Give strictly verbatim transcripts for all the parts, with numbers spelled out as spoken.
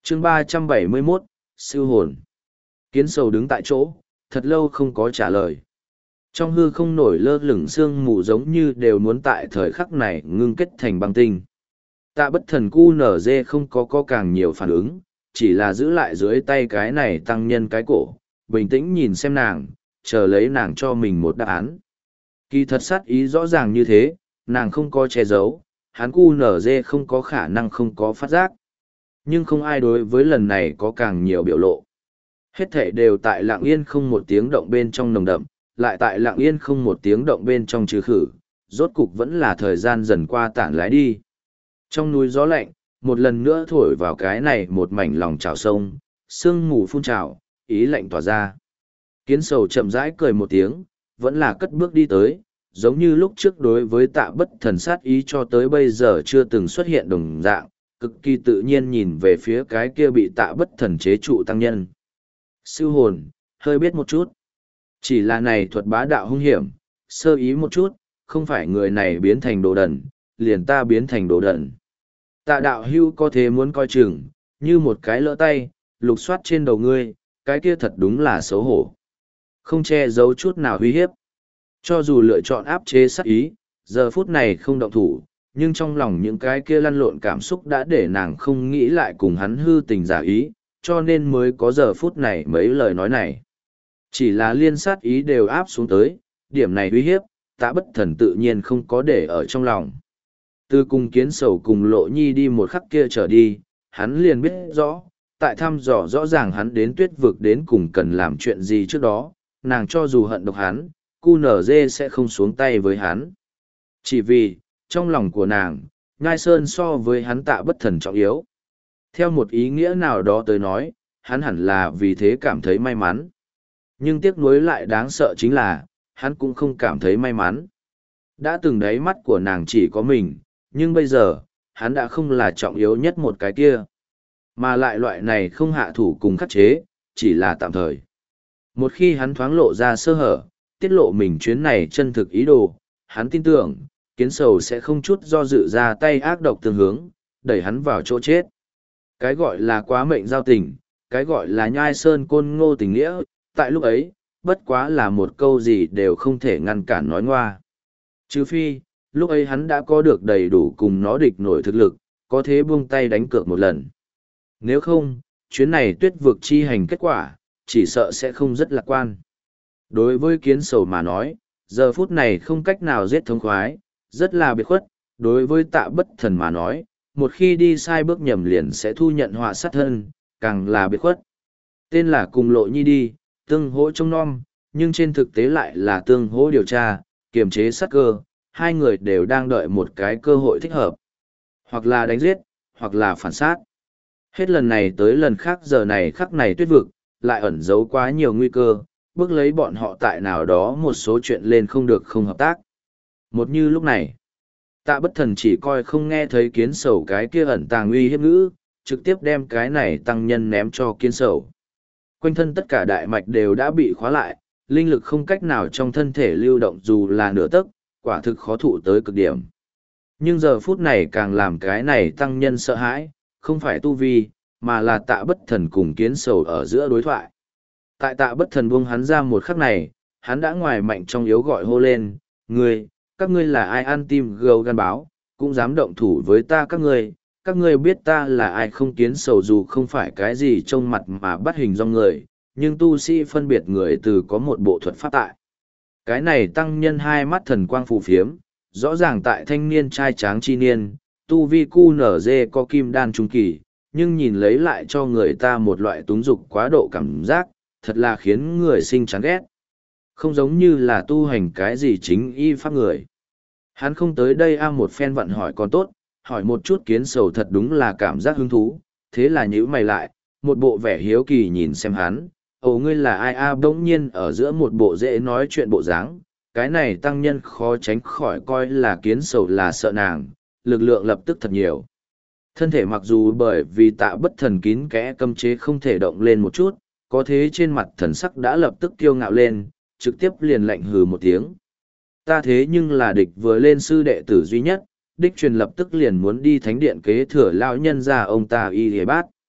chương ba trăm bảy mươi mốt, siêu hồn. Kiến sầu đứng tại chỗ, thật lâu không có trả lời. Trong hư không nổi lơ lửng sương mù giống như đều muốn tại thời khắc này ngưng kết thành băng tinh. Tạ bất thần cu nở dê không có có càng nhiều phản ứng, chỉ là giữ lại dưới tay cái này tăng nhân cái cổ, bình tĩnh nhìn xem nàng, chờ lấy nàng cho mình một đáp án. Kỳ thật sát ý rõ ràng như thế, nàng không có che giấu, hắn cu nở dê không có khả năng không có phát giác. Nhưng không ai đối với lần này có càng nhiều biểu lộ. Hết thể đều tại lặng yên không một tiếng động bên trong nồng đậm, lại tại lặng yên không một tiếng động bên trong trừ khử, rốt cục vẫn là thời gian dần qua tản lái đi. Trong núi gió lạnh, một lần nữa thổi vào cái này một mảnh lòng trào sông, sương mù phun trào, ý lạnh tỏa ra. Kiến sầu chậm rãi cười một tiếng, vẫn là cất bước đi tới, giống như lúc trước đối với tạ bất thần sát ý cho tới bây giờ chưa từng xuất hiện đồng dạng, cực kỳ tự nhiên nhìn về phía cái kia bị tạ bất thần chế trụ tăng nhân. Siêu hồn, hơi biết một chút. Chỉ là này thuật bá đạo hung hiểm, sơ ý một chút, không phải người này biến thành đồ đần, liền ta biến thành đồ đần. Tạ đạo hưu có thế muốn coi chừng, như một cái lỡ tay, lục soát trên đầu ngươi, cái kia thật đúng là xấu hổ. Không che giấu chút nào uy hiếp. Cho dù lựa chọn áp chế sát ý, giờ phút này không động thủ, nhưng trong lòng những cái kia lăn lộn cảm xúc đã để nàng không nghĩ lại cùng hắn hư tình giả ý, cho nên mới có giờ phút này mấy lời nói này. Chỉ là liên sát ý đều áp xuống tới, điểm này uy hiếp, tạ bất thần tự nhiên không có để ở trong lòng. Từ cùng kiến sầu cùng lộ nhi đi một khắc kia trở đi, hắn liền biết rõ, tại thăm dò rõ ràng hắn đến tuyết vực đến cùng cần làm chuyện gì trước đó, nàng cho dù hận độc hắn, cu nở dê sẽ không xuống tay với hắn. Chỉ vì, trong lòng của nàng, Nhai Sơn so với hắn tạ bất thần trọng yếu. Theo một ý nghĩa nào đó tới nói, hắn hẳn là vì thế cảm thấy may mắn. Nhưng tiếc nuối lại đáng sợ chính là, hắn cũng không cảm thấy may mắn. Đã từng đáy mắt của nàng chỉ có mình, nhưng bây giờ, hắn đã không là trọng yếu nhất một cái kia. Mà lại loại này không hạ thủ cùng khắc chế, chỉ là tạm thời. Một khi hắn thoáng lộ ra sơ hở, tiết lộ mình chuyến này chân thực ý đồ, hắn tin tưởng, kiến sầu sẽ không chút do dự ra tay ác độc tương hướng, đẩy hắn vào chỗ chết. Cái gọi là quá mệnh giao tình, cái gọi là nhai sơn côn ngô tình nghĩa, tại lúc ấy, bất quá là một câu gì đều không thể ngăn cản nói ngoa. Trừ phi, lúc ấy hắn đã có được đầy đủ cùng nó địch nổi thực lực, có thế buông tay đánh cược một lần. Nếu không, chuyến này tuyết vực chi hành kết quả, chỉ sợ sẽ không rất lạc quan. Đối với kiến sầu mà nói, giờ phút này không cách nào giết thống khoái, rất là biệt khuất. Đối với tạ bất thần mà nói, một khi đi sai bước nhầm liền sẽ thu nhận họa sát thân, càng là biệt khuất. Tên là cùng lộ nhi đi, tương hỗ trông nom, nhưng trên thực tế lại là tương hỗ điều tra, kiềm chế sát cơ, hai người đều đang đợi một cái cơ hội thích hợp. Hoặc là đánh giết, hoặc là phản sát. Hết lần này tới lần khác giờ này khắc này tuyết vực, lại ẩn giấu quá nhiều nguy cơ, bước lấy bọn họ tại nào đó một số chuyện lên không được không hợp tác. Một như lúc này, tạ bất thần chỉ coi không nghe thấy kiến sầu cái kia ẩn tàng uy hiếp ngữ, trực tiếp đem cái này tăng nhân ném cho kiến sầu. Quanh thân tất cả đại mạch đều đã bị khóa lại, linh lực không cách nào trong thân thể lưu động dù là nửa tấc, quả thực khó thụ tới cực điểm. Nhưng giờ phút này càng làm cái này tăng nhân sợ hãi, không phải tu vi, mà là tạ bất thần cùng kiến sầu ở giữa đối thoại. Tại tạ bất thần buông hắn ra một khắc này, hắn đã ngoài mạnh trong yếu gọi hô lên, ngươi, các ngươi là ai ăn tim gâu gan báo, cũng dám động thủ với ta các ngươi, các ngươi biết ta là ai không. Kiến sầu dù không phải cái gì trông mặt mà bắt hình dong người, nhưng tu sĩ phân biệt người từ có một bộ thuật pháp tại. Cái này tăng nhân hai mắt thần quang phù phiếm, rõ ràng tại thanh niên trai tráng chi niên, tu vi cu nở dê có kim đan trung kỳ, nhưng nhìn lấy lại cho người ta một loại túng dục quá độ cảm giác, thật là khiến người sinh chán ghét. Không giống như là tu hành cái gì chính y pháp người. Hắn không tới đây a một phen vận hỏi còn tốt, hỏi một chút kiến sầu thật đúng là cảm giác hứng thú, thế là nhíu mày lại, một bộ vẻ hiếu kỳ nhìn xem hắn, ồ ngươi là ai a bỗng nhiên ở giữa một bộ dễ nói chuyện bộ dáng, cái này tăng nhân khó tránh khỏi coi là kiến sầu là sợ nàng, lực lượng lập tức thật nhiều. Thân thể mặc dù bởi vì tạ bất thần kín kẽ cấm chế không thể động lên một chút, có thế trên mặt thần sắc đã lập tức kiêu ngạo lên, trực tiếp liền lạnh hừ một tiếng. Ta thế nhưng là địch vừa lên sư đệ tử duy nhất, đích truyền lập tức liền muốn đi thánh điện kế thừa lão nhân ra ông ta y hề bát.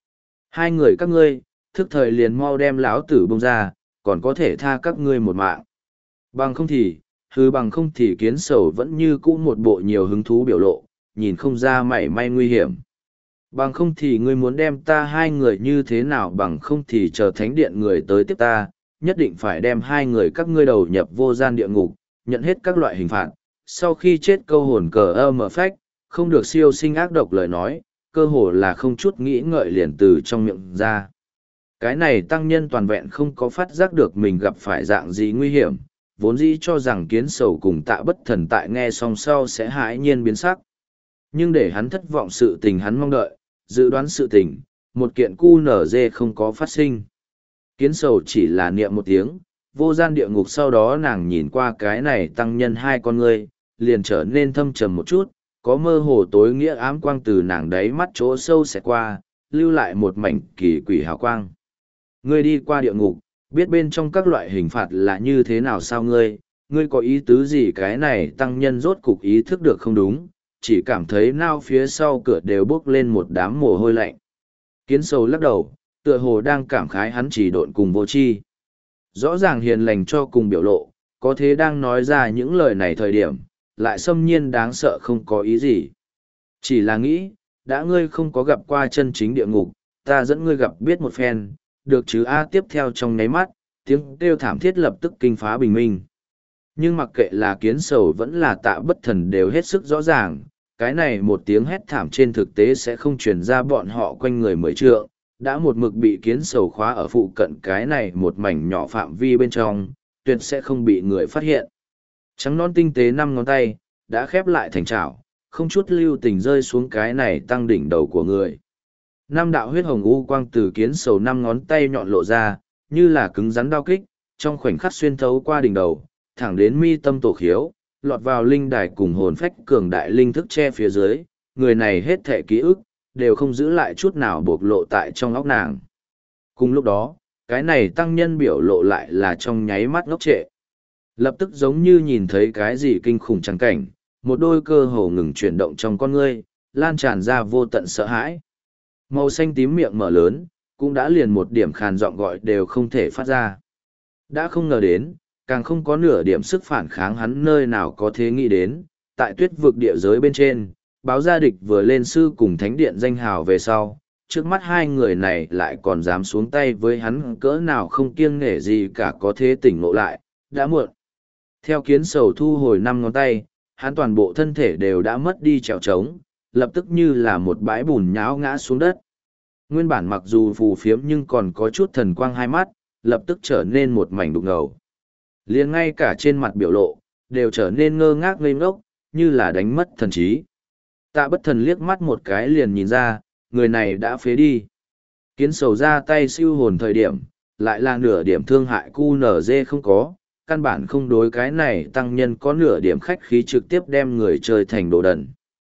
Hai người các ngươi, thức thời liền mau đem lão tử bông ra, còn có thể tha các ngươi một mạng. Bằng không thì, hư bằng không thì kiến sầu vẫn như cũ một bộ nhiều hứng thú biểu lộ, nhìn không ra mảy may nguy hiểm. Bằng không thì ngươi muốn đem ta hai người như thế nào, bằng không thì chờ thánh điện người tới tiếp ta, nhất định phải đem hai người các ngươi đầu nhập vô gian địa ngục, nhận hết các loại hình phạt. Sau khi chết câu hồn cờ ơ mở phách, không được siêu sinh ác độc lời nói, cơ hồ là không chút nghĩ ngợi liền từ trong miệng ra. Cái này tăng nhân toàn vẹn không có phát giác được mình gặp phải dạng gì nguy hiểm, vốn dĩ cho rằng kiến sầu cùng tạ bất thần tại nghe xong sau sẽ hãi nhiên biến sắc. Nhưng để hắn thất vọng sự tình hắn mong đợi, dự đoán sự tình, một kiện cu nở dê không có phát sinh. Kiến sầu chỉ là niệm một tiếng, vô gian địa ngục, sau đó nàng nhìn qua cái này tăng nhân hai con ngươi, liền trở nên thâm trầm một chút, có mơ hồ tối nghĩa ám quang từ nàng đáy mắt chỗ sâu sẽ qua, lưu lại một mảnh kỳ quỷ hào quang. Ngươi đi qua địa ngục, biết bên trong các loại hình phạt là như thế nào sao ngươi, ngươi có ý tứ gì? Cái này tăng nhân rốt cục ý thức được không đúng, chỉ cảm thấy nao phía sau cửa đều bốc lên một đám mồ hôi lạnh. Kiến sầu lắc đầu, tựa hồ đang cảm khái hắn chỉ độn cùng vô tri. Rõ ràng hiền lành cho cùng biểu lộ, có thế đang nói ra những lời này thời điểm, lại xâm nhiên đáng sợ không có ý gì. Chỉ là nghĩ, đã ngươi không có gặp qua chân chính địa ngục, ta dẫn ngươi gặp biết một phen, được chứ a. Tiếp theo trong nháy mắt, tiếng kêu thảm thiết lập tức kinh phá bình minh. Nhưng mặc kệ là kiến sầu vẫn là tạ bất thần đều hết sức rõ ràng, cái này một tiếng hét thảm trên thực tế sẽ không truyền ra bọn họ quanh người mười trượng, đã một mực bị kiến sầu khóa ở phụ cận cái này một mảnh nhỏ phạm vi bên trong, tuyệt sẽ không bị người phát hiện. Trắng non tinh tế năm ngón tay, đã khép lại thành chảo, không chút lưu tình rơi xuống cái này tăng đỉnh đầu của người. Năm đạo huyết hồng u quang từ kiến sầu năm ngón tay nhọn lộ ra, như là cứng rắn đao kích, trong khoảnh khắc xuyên thấu qua đỉnh đầu, thẳng đến mi tâm tổ khiếu, lọt vào linh đài cùng hồn phách cường đại linh thức che phía dưới, người này hết thể ký ức, đều không giữ lại chút nào bộc lộ tại trong óc nàng. Cùng lúc đó, cái này tăng nhân biểu lộ lại là trong nháy mắt ngốc trệ. Lập tức giống như nhìn thấy cái gì kinh khủng trắng cảnh, một đôi cơ hồ ngừng chuyển động trong con ngươi, lan tràn ra vô tận sợ hãi. Màu xanh tím miệng mở lớn, cũng đã liền một điểm khàn giọng gọi đều không thể phát ra. Đã không ngờ đến, càng không có nửa điểm sức phản kháng, hắn nơi nào có thế nghĩ đến, tại tuyết vực địa giới bên trên, báo gia địch vừa lên sư cùng thánh điện danh hào về sau, trước mắt hai người này lại còn dám xuống tay với hắn, cỡ nào không kiêng nể gì cả, có thế tỉnh ngộ lại, đã muộn. Theo kiến sầu thu hồi năm ngón tay, hắn toàn bộ thân thể đều đã mất đi trèo trống, lập tức như là một bãi bùn nhão ngã xuống đất. Nguyên bản mặc dù phù phiếm nhưng còn có chút thần quang hai mắt, lập tức trở nên một mảnh đục ngầu. Liền ngay cả trên mặt biểu lộ, đều trở nên ngơ ngác ngây ngốc, như là đánh mất thần trí. Tạ bất thần liếc mắt một cái liền nhìn ra, người này đã phế đi. Kiến sầu ra tay siêu hồn thời điểm, lại là nửa điểm thương hại cu nở dê không có, căn bản không đối cái này tăng nhân có nửa điểm khách khí, trực tiếp đem người chơi thành đồ đần.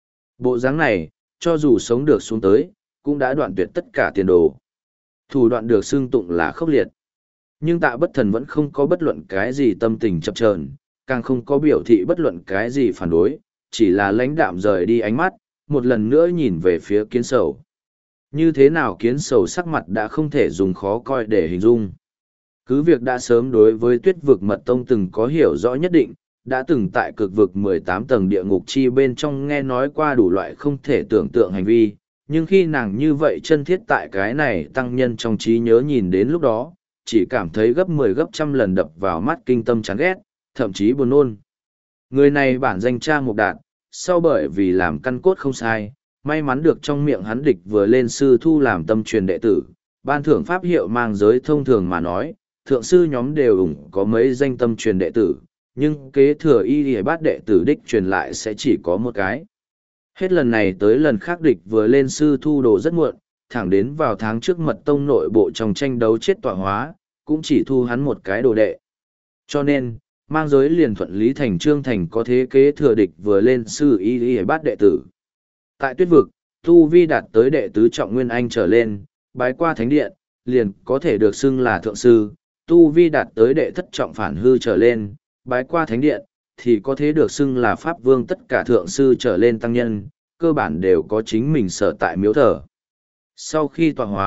Bộ dáng này, cho dù sống được xuống tới, cũng đã đoạn tuyệt tất cả tiền đồ. Thủ đoạn được xưng tụng là khốc liệt. Nhưng tạ bất thần vẫn không có bất luận cái gì tâm tình chập chờn, càng không có biểu thị bất luận cái gì phản đối, chỉ là lãnh đạm rời đi ánh mắt, một lần nữa nhìn về phía kiến sầu. Như thế nào kiến sầu sắc mặt đã không thể dùng khó coi để hình dung. Cứ việc đã sớm đối với tuyết vực mật tông từng có hiểu rõ nhất định, đã từng tại cực vực mười tám tầng địa ngục chi bên trong nghe nói qua đủ loại không thể tưởng tượng hành vi, nhưng khi nàng như vậy chân thiết tại cái này tăng nhân trong trí nhớ nhìn đến lúc đó, chỉ cảm thấy gấp mười gấp trăm lần đập vào mắt, kinh tâm chán ghét, thậm chí buồn nôn. Người này bản danh Tra Mục Đạt, sau bởi vì làm căn cốt không sai, may mắn được trong miệng hắn địch vừa lên sư thu làm tâm truyền đệ tử, ban thưởng pháp hiệu mang giới thông thường mà nói, thượng sư nhóm đều ủng có mấy danh tâm truyền đệ tử, nhưng kế thừa y y bát đệ tử đích truyền lại sẽ chỉ có một cái. Hết lần này tới lần khác địch vừa lên sư thu đồ rất muộn, thẳng đến vào tháng trước mật tông nội bộ trong tranh đấu chết tọa hóa, cũng chỉ thu hắn một cái đồ đệ. Cho nên, mang giới liền thuận lý thành trương thành có thế kế thừa địch vừa lên sư y y bát đệ tử. Tại tuyết vực, tu vi đạt tới đệ tứ trọng nguyên anh trở lên, bái qua thánh điện, liền có thể được xưng là thượng sư, tu vi đạt tới đệ thất trọng phản hư trở lên, bái qua thánh điện, thì có thế được xưng là pháp vương, tất cả thượng sư trở lên tăng nhân, cơ bản đều có chính mình sở tại miếu thờ. Sau khi tọa hóa,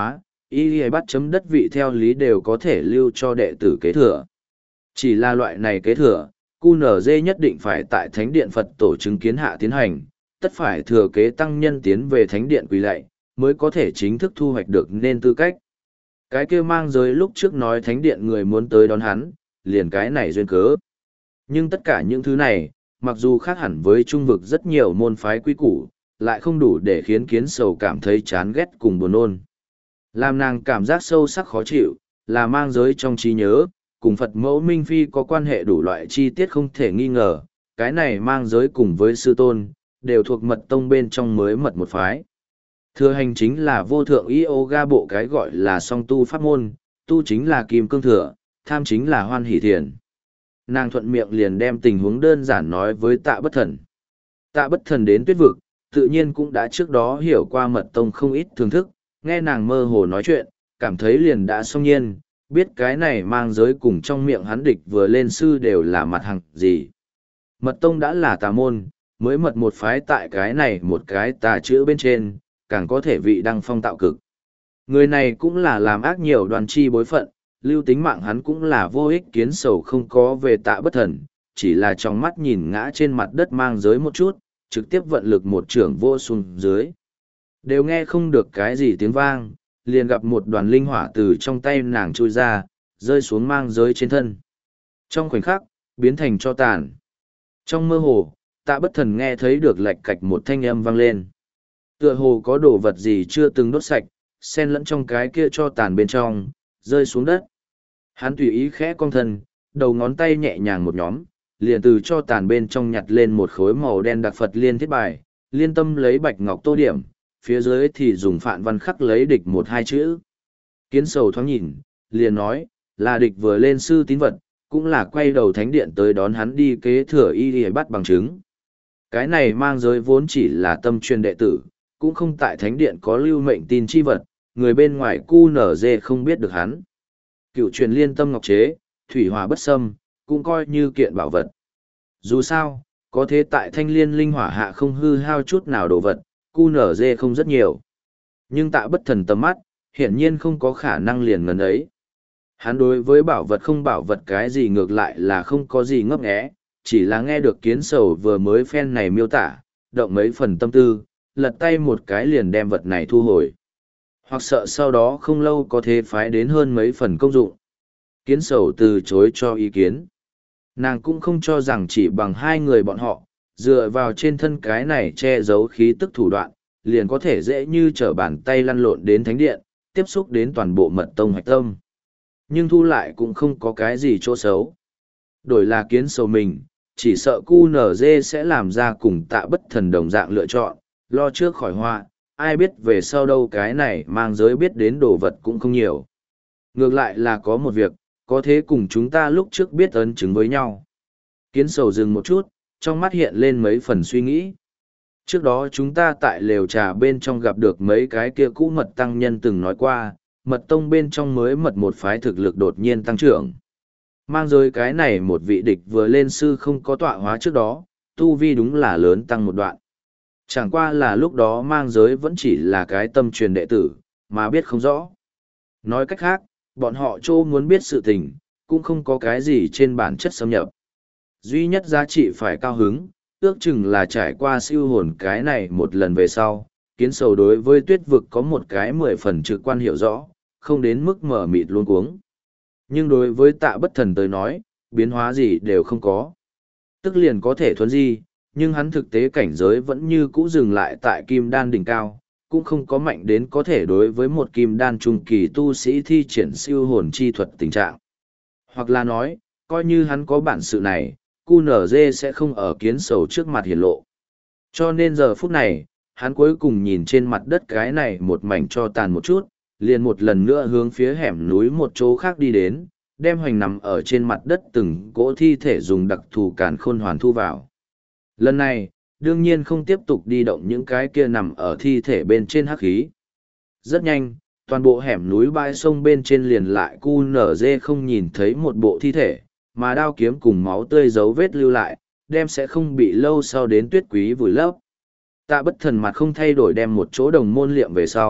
y hay bắt chấm đất vị theo lý đều có thể lưu cho đệ tử kế thừa. Chỉ là loại này kế thừa, quy en giê nhất định phải tại Thánh điện Phật tổ chứng kiến hạ tiến hành, tất phải thừa kế tăng nhân tiến về Thánh điện quỳ lạy, mới có thể chính thức thu hoạch được nên tư cách. Cái kia mang giới lúc trước nói Thánh điện người muốn tới đón hắn, liền cái này duyên cớ. Nhưng tất cả những thứ này, mặc dù khác hẳn với trung vực rất nhiều môn phái quy củ, lại không đủ để khiến kiến sầu cảm thấy chán ghét cùng buồn nôn. Làm nàng cảm giác sâu sắc khó chịu, là mang giới trong trí nhớ, cùng Phật mẫu Minh Phi có quan hệ đủ loại chi tiết không thể nghi ngờ, cái này mang giới cùng với sư tôn, đều thuộc mật tông bên trong mới mật một phái. Thừa hành chính là vô thượng yoga bộ cái gọi là song tu pháp môn, tu chính là kim cương thừa, tham chính là hoan hỷ thiền. Nàng thuận miệng liền đem tình huống đơn giản nói với tạ bất thần. Tạ bất thần đến tuyết vực, tự nhiên cũng đã trước đó hiểu qua mật tông không ít thưởng thức, nghe nàng mơ hồ nói chuyện, cảm thấy liền đã song nhiên, biết cái này mang giới cùng trong miệng hắn địch vừa lên sư đều là mặt hàng gì. Mật tông đã là tà môn, mới mật một phái tại cái này một cái tà chữ bên trên, càng có thể vị đăng phong tạo cực. Người này cũng là làm ác nhiều đoàn chi bối phận, lưu tính mạng hắn cũng là vô ích kiến sầu không có về tạ bất thần, chỉ là trong mắt nhìn ngã trên mặt đất mang giới một chút, trực tiếp vận lực một trưởng vô xuống dưới. Đều nghe không được cái gì tiếng vang, liền gặp một đoàn linh hỏa từ trong tay nàng trôi ra, rơi xuống mang giới trên thân. Trong khoảnh khắc, biến thành cho tàn. Trong mơ hồ, tạ bất thần nghe thấy được lạch cạch một thanh âm vang lên. Tựa hồ có đồ vật gì chưa từng đốt sạch, xen lẫn trong cái kia cho tàn bên trong, rơi xuống đất. Hắn tùy ý khẽ cong thân, đầu ngón tay nhẹ nhàng một nhóm, liền từ cho tàn bên trong nhặt lên một khối màu đen đặc Phật liên thiết bài, liên tâm lấy bạch ngọc tô điểm, phía dưới thì dùng phạn văn khắc lấy địch một hai chữ. Kiến sầu thoáng nhìn, liền nói, là địch vừa lên sư tín vật, cũng là quay đầu thánh điện tới đón hắn đi kế thừa y đi bắt bằng chứng. Cái này mang giới vốn chỉ là tâm truyền đệ tử, cũng không tại thánh điện có lưu mệnh tin chi vật, người bên ngoài cu nở dê không biết được hắn. Cựu truyền liên tâm ngọc chế, thủy hỏa bất xâm, cũng coi như kiện bảo vật. Dù sao, có thế tại thanh liên linh hỏa hạ không hư hao chút nào đồ vật, cu nở dê không rất nhiều. Nhưng tạ bất thần tầm mắt, hiển nhiên không có khả năng liền ngần ấy. Hắn đối với bảo vật không bảo vật cái gì ngược lại là không có gì ngấp nghé, chỉ là nghe được kiến sầu vừa mới phen này miêu tả, động mấy phần tâm tư, lật tay một cái liền đem vật này thu hồi. Hoặc sợ sau đó không lâu có thể phái đến hơn mấy phần công dụng. Kiến sầu từ chối cho ý kiến. Nàng cũng không cho rằng chỉ bằng hai người bọn họ, dựa vào trên thân cái này che giấu khí tức thủ đoạn, liền có thể dễ như trở bàn tay lăn lộn đến thánh điện, tiếp xúc đến toàn bộ mật tông hạch tâm. Nhưng thu lại cũng không có cái gì chỗ xấu. Đổi là kiến sầu mình, chỉ sợ cu nở dê sẽ làm ra cùng tạ bất thần đồng dạng lựa chọn, lo trước khỏi họa, ai biết về sau đâu cái này mang giới biết đến đồ vật cũng không nhiều. Ngược lại là có một việc, có thế cùng chúng ta lúc trước biết ấn chứng với nhau. Kiến sầu dừng một chút, trong mắt hiện lên mấy phần suy nghĩ. Trước đó chúng ta tại lều trà bên trong gặp được mấy cái kia cũ mật tăng nhân từng nói qua, mật tông bên trong mới mật một phái thực lực đột nhiên tăng trưởng. Mang giới cái này một vị địch vừa lên sư không có tọa hóa trước đó, tu vi đúng là lớn tăng một đoạn. Chẳng qua là lúc đó mang giới vẫn chỉ là cái tâm truyền đệ tử, mà biết không rõ. Nói cách khác, bọn họ trô muốn biết sự tình, cũng không có cái gì trên bản chất xâm nhập. Duy nhất giá trị phải cao hứng, ước chừng là trải qua siêu hồn cái này một lần về sau, kiến sầu đối với tuyết vực có một cái mười phần trực quan hiểu rõ, không đến mức mở mịt luôn cuống. Nhưng đối với tạ bất thần tới nói, biến hóa gì đều không có. Tức liền có thể thuấn di, nhưng hắn thực tế cảnh giới vẫn như cũ dừng lại tại kim đan đỉnh cao, cũng không có mạnh đến có thể đối với một kim đan trung kỳ tu sĩ thi triển siêu hồn chi thuật tình trạng. Hoặc là nói, coi như hắn có bản sự này, cu nở dê sẽ không ở kiến sầu trước mặt hiển lộ. Cho nên giờ phút này, hắn cuối cùng nhìn trên mặt đất cái này một mảnh cho tàn một chút, liền một lần nữa hướng phía hẻm núi một chỗ khác đi đến, đem hoành nằm ở trên mặt đất từng cỗ thi thể dùng đặc thù càn khôn hoàn thu vào. Lần này, đương nhiên không tiếp tục đi động những cái kia nằm ở thi thể bên trên hắc khí. Rất nhanh, toàn bộ hẻm núi bãi sông bên trên liền lại cu nở dê không nhìn thấy một bộ thi thể, mà đao kiếm cùng máu tươi dấu vết lưu lại, đem sẽ không bị lâu sau đến tuyết quý vùi lấp. Tạ bất thần mặt không thay đổi đem một chỗ đồng môn liệm về sau,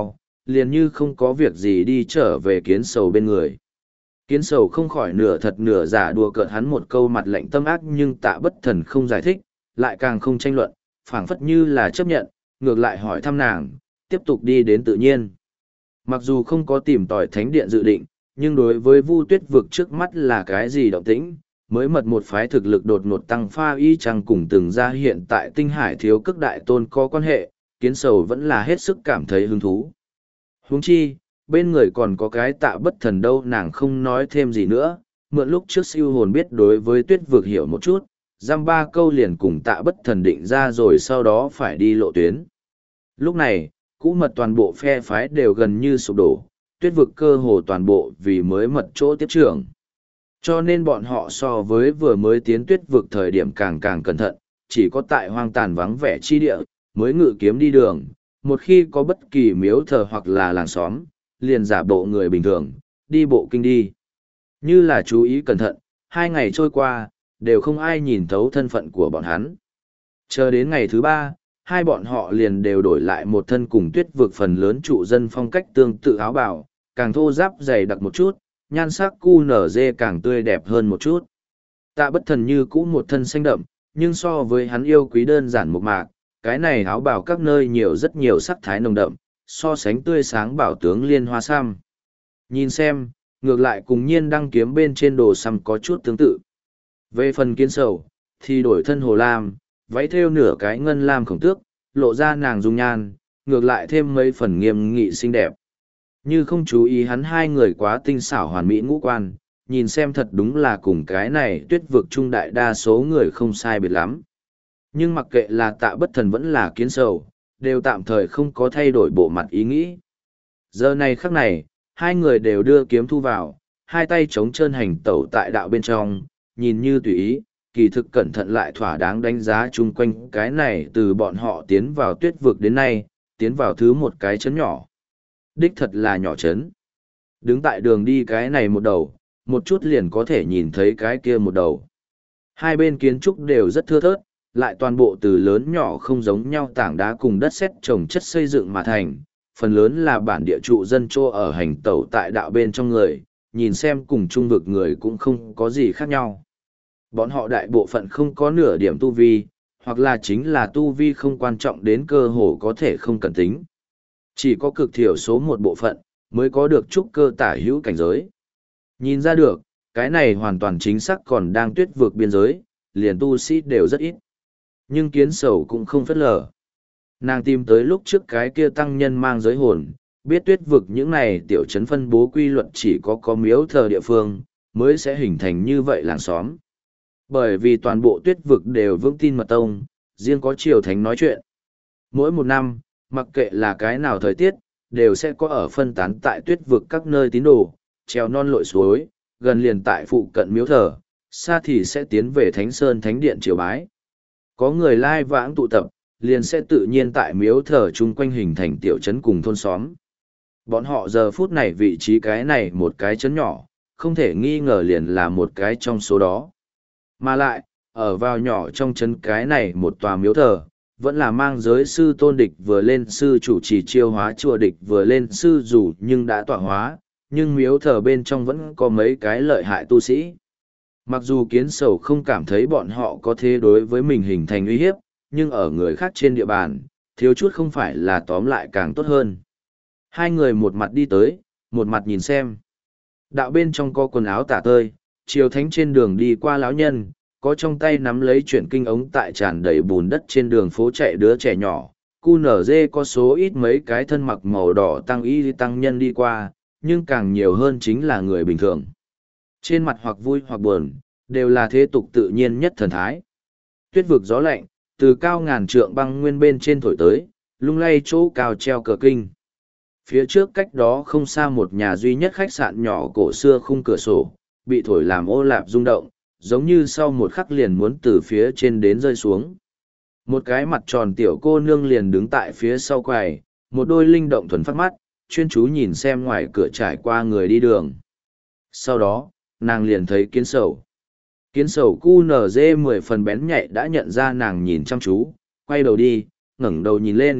liền như không có việc gì đi trở về kiến sầu bên người. Kiến sầu không khỏi nửa thật nửa giả đùa cợt hắn một câu mặt lạnh tâm ác, nhưng Tạ Bất Thần không giải thích, lại càng không tranh luận, phảng phất như là chấp nhận, ngược lại hỏi thăm nàng, tiếp tục đi đến tự nhiên. Mặc dù không có tìm tòi thánh điện dự định, nhưng đối với Vu Tuyết vực trước mắt là cái gì động tĩnh, mới mật một phái thực lực đột ngột tăng pha y chăng cùng từng ra hiện tại tinh hải thiếu cước đại tôn có quan hệ, kiến sầu vẫn là hết sức cảm thấy hứng thú. Huống chi, bên người còn có cái Tạ Bất Thần đâu, nàng không nói thêm gì nữa, mượn lúc trước siêu hồn biết đối với Tuyết vực hiểu một chút, giam ba câu liền cùng Tạ Bất Thần định ra rồi sau đó phải đi lộ tuyến. Lúc này, cũ mật toàn bộ phe phái đều gần như sụp đổ, Tuyết vực cơ hồ toàn bộ vì mới mật chỗ tiếp trưởng. Cho nên bọn họ so với vừa mới tiến Tuyết vực thời điểm càng càng cẩn thận, chỉ có tại hoang tàn vắng vẻ chi địa, mới ngự kiếm đi đường, một khi có bất kỳ miếu thờ hoặc là làng xóm, liền giả bộ người bình thường, đi bộ kinh đi. Như là chú ý cẩn thận, hai ngày trôi qua, đều không ai nhìn thấu thân phận của bọn hắn. Chờ đến ngày thứ ba, hai bọn họ liền đều đổi lại một thân cùng Tuyết vực phần lớn trụ dân phong cách tương tự áo bào, càng thô ráp dày đặc một chút, nhan sắc cu nở dê càng tươi đẹp hơn một chút. Tạ Bất Thần như cũ một thân xanh đậm, nhưng so với hắn yêu quý đơn giản một mạc, cái này áo bào các nơi nhiều rất nhiều sắc thái nồng đậm, so sánh tươi sáng bảo tướng liên hoa sam. Nhìn xem, ngược lại cùng nhiên đăng kiếm bên trên đồ xăm có chút tương tự. Về phần kiến sầu, thì đổi thân hồ lam, váy thêu nửa cái ngân lam khổng tước, lộ ra nàng dung nhan, ngược lại thêm mấy phần nghiêm nghị xinh đẹp. Như không chú ý hắn hai người quá tinh xảo hoàn mỹ ngũ quan, nhìn xem thật đúng là cùng cái này Tuyết vực trung đại đa số người không sai biệt lắm. Nhưng mặc kệ là Tạ Bất Thần vẫn là kiến sầu, đều tạm thời không có thay đổi bộ mặt ý nghĩ. Giờ này khắc này, hai người đều đưa kiếm thu vào, hai tay chống chân hành tẩu tại đạo bên trong, nhìn như tùy ý, kỳ thực cẩn thận lại thỏa đáng đánh giá chung quanh cái này từ bọn họ tiến vào Tuyết vực đến nay, tiến vào thứ một cái chấn nhỏ. Đích thật là nhỏ chấn. Đứng tại đường đi cái này một đầu, một chút liền có thể nhìn thấy cái kia một đầu. Hai bên kiến trúc đều rất thưa thớt, lại toàn bộ từ lớn nhỏ không giống nhau tảng đá cùng đất sét trồng chất xây dựng mà thành, phần lớn là bản địa trụ dân trô ở hành tẩu tại đạo bên trong người, nhìn xem cùng trung vực người cũng không có gì khác nhau. Bọn họ đại bộ phận không có nửa điểm tu vi, hoặc là chính là tu vi không quan trọng đến cơ hồ có thể không cần tính. Chỉ có cực thiểu số một bộ phận, mới có được trúc cơ tả hữu cảnh giới. Nhìn ra được, cái này hoàn toàn chính xác còn đang Tuyết vực biên giới, liền tu sĩ đều rất ít. Nhưng kiến sầu cũng không phất lờ. Nàng tìm tới lúc trước cái kia tăng nhân mang giới hồn, biết Tuyết vực những này tiểu trấn phân bố quy luật chỉ có có miếu thờ địa phương, mới sẽ hình thành như vậy làng xóm. Bởi vì toàn bộ Tuyết vực đều vững tin mật tông, riêng có triều thánh nói chuyện. Mỗi một năm, mặc kệ là cái nào thời tiết, đều sẽ có ở phân tán tại Tuyết vực các nơi tín đồ, treo non lội suối, gần liền tại phụ cận miếu thờ, xa thì sẽ tiến về Thánh Sơn Thánh Điện triều bái. Có người lai vãng tụ tập, liền sẽ tự nhiên tại miếu thờ chung quanh hình thành tiểu trấn cùng thôn xóm. Bọn họ giờ phút này vị trí cái này một cái trấn nhỏ, không thể nghi ngờ liền là một cái trong số đó. Mà lại, ở vào nhỏ trong trấn cái này một tòa miếu thờ, vẫn là mang giới sư tôn địch vừa lên sư chủ trì chiêu hóa chùa địch vừa lên sư dù nhưng đã tọa hóa, nhưng miếu thờ bên trong vẫn có mấy cái lợi hại tu sĩ. Mặc dù kiến sầu không cảm thấy bọn họ có thế đối với mình hình thành uy hiếp, nhưng ở người khác trên địa bàn, thiếu chút không phải là tóm lại càng tốt hơn. Hai người một mặt đi tới, một mặt nhìn xem. Đạo bên trong có quần áo tả tơi, triều thánh trên đường đi qua lão nhân, có trong tay nắm lấy chuyển kinh ống tại tràn đầy bùn đất trên đường phố chạy đứa trẻ nhỏ. Cu nở dê có số ít mấy cái thân mặc màu đỏ tăng y tăng nhân đi qua, nhưng càng nhiều hơn chính là người bình thường. Trên mặt hoặc vui hoặc buồn, đều là thế tục tự nhiên nhất thần thái. Tuyết vực gió lạnh, từ cao ngàn trượng băng nguyên bên trên thổi tới, lung lay chỗ cao treo cờ kinh. Phía trước cách đó không xa một nhà duy nhất khách sạn nhỏ cổ xưa khung cửa sổ, bị thổi làm ô lạp rung động, giống như sau một khắc liền muốn từ phía trên đến rơi xuống. Một cái mặt tròn tiểu cô nương liền đứng tại phía sau quầy, một đôi linh động thuần phát mắt, chuyên chú nhìn xem ngoài cửa trải qua người đi đường. Sau đó, nàng liền thấy kiến sầu. Kiến sầu cu nở dê mười phần bén nhạy đã nhận ra nàng nhìn chăm chú, quay đầu đi, ngẩng đầu nhìn lên,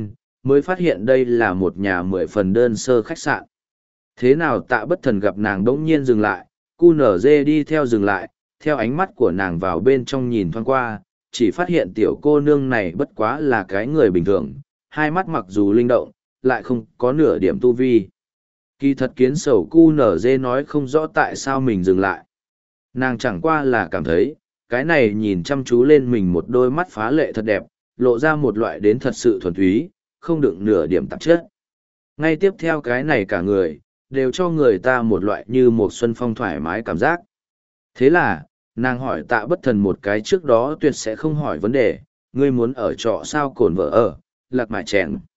mới phát hiện đây là một nhà mười phần đơn sơ khách sạn. Thế nào Tạ Bất Thần gặp nàng đỗng nhiên dừng lại, cu nở dê đi theo dừng lại, theo ánh mắt của nàng vào bên trong nhìn thoáng qua, chỉ phát hiện tiểu cô nương này bất quá là cái người bình thường, hai mắt mặc dù linh động, lại không có nửa điểm tu vi. Kỳ thật kiến sầu cu nở dê nói không rõ tại sao mình dừng lại. Nàng chẳng qua là cảm thấy, cái này nhìn chăm chú lên mình một đôi mắt phá lệ thật đẹp, lộ ra một loại đến thật sự thuần túy, không đựng nửa điểm tạp chất. Ngay tiếp theo cái này cả người, đều cho người ta một loại như một xuân phong thoải mái cảm giác. Thế là, nàng hỏi Tạ Bất Thần một cái trước đó tuyệt sẽ không hỏi vấn đề, ngươi muốn ở trọ sao cồn vợ ở, lạc mại chèn.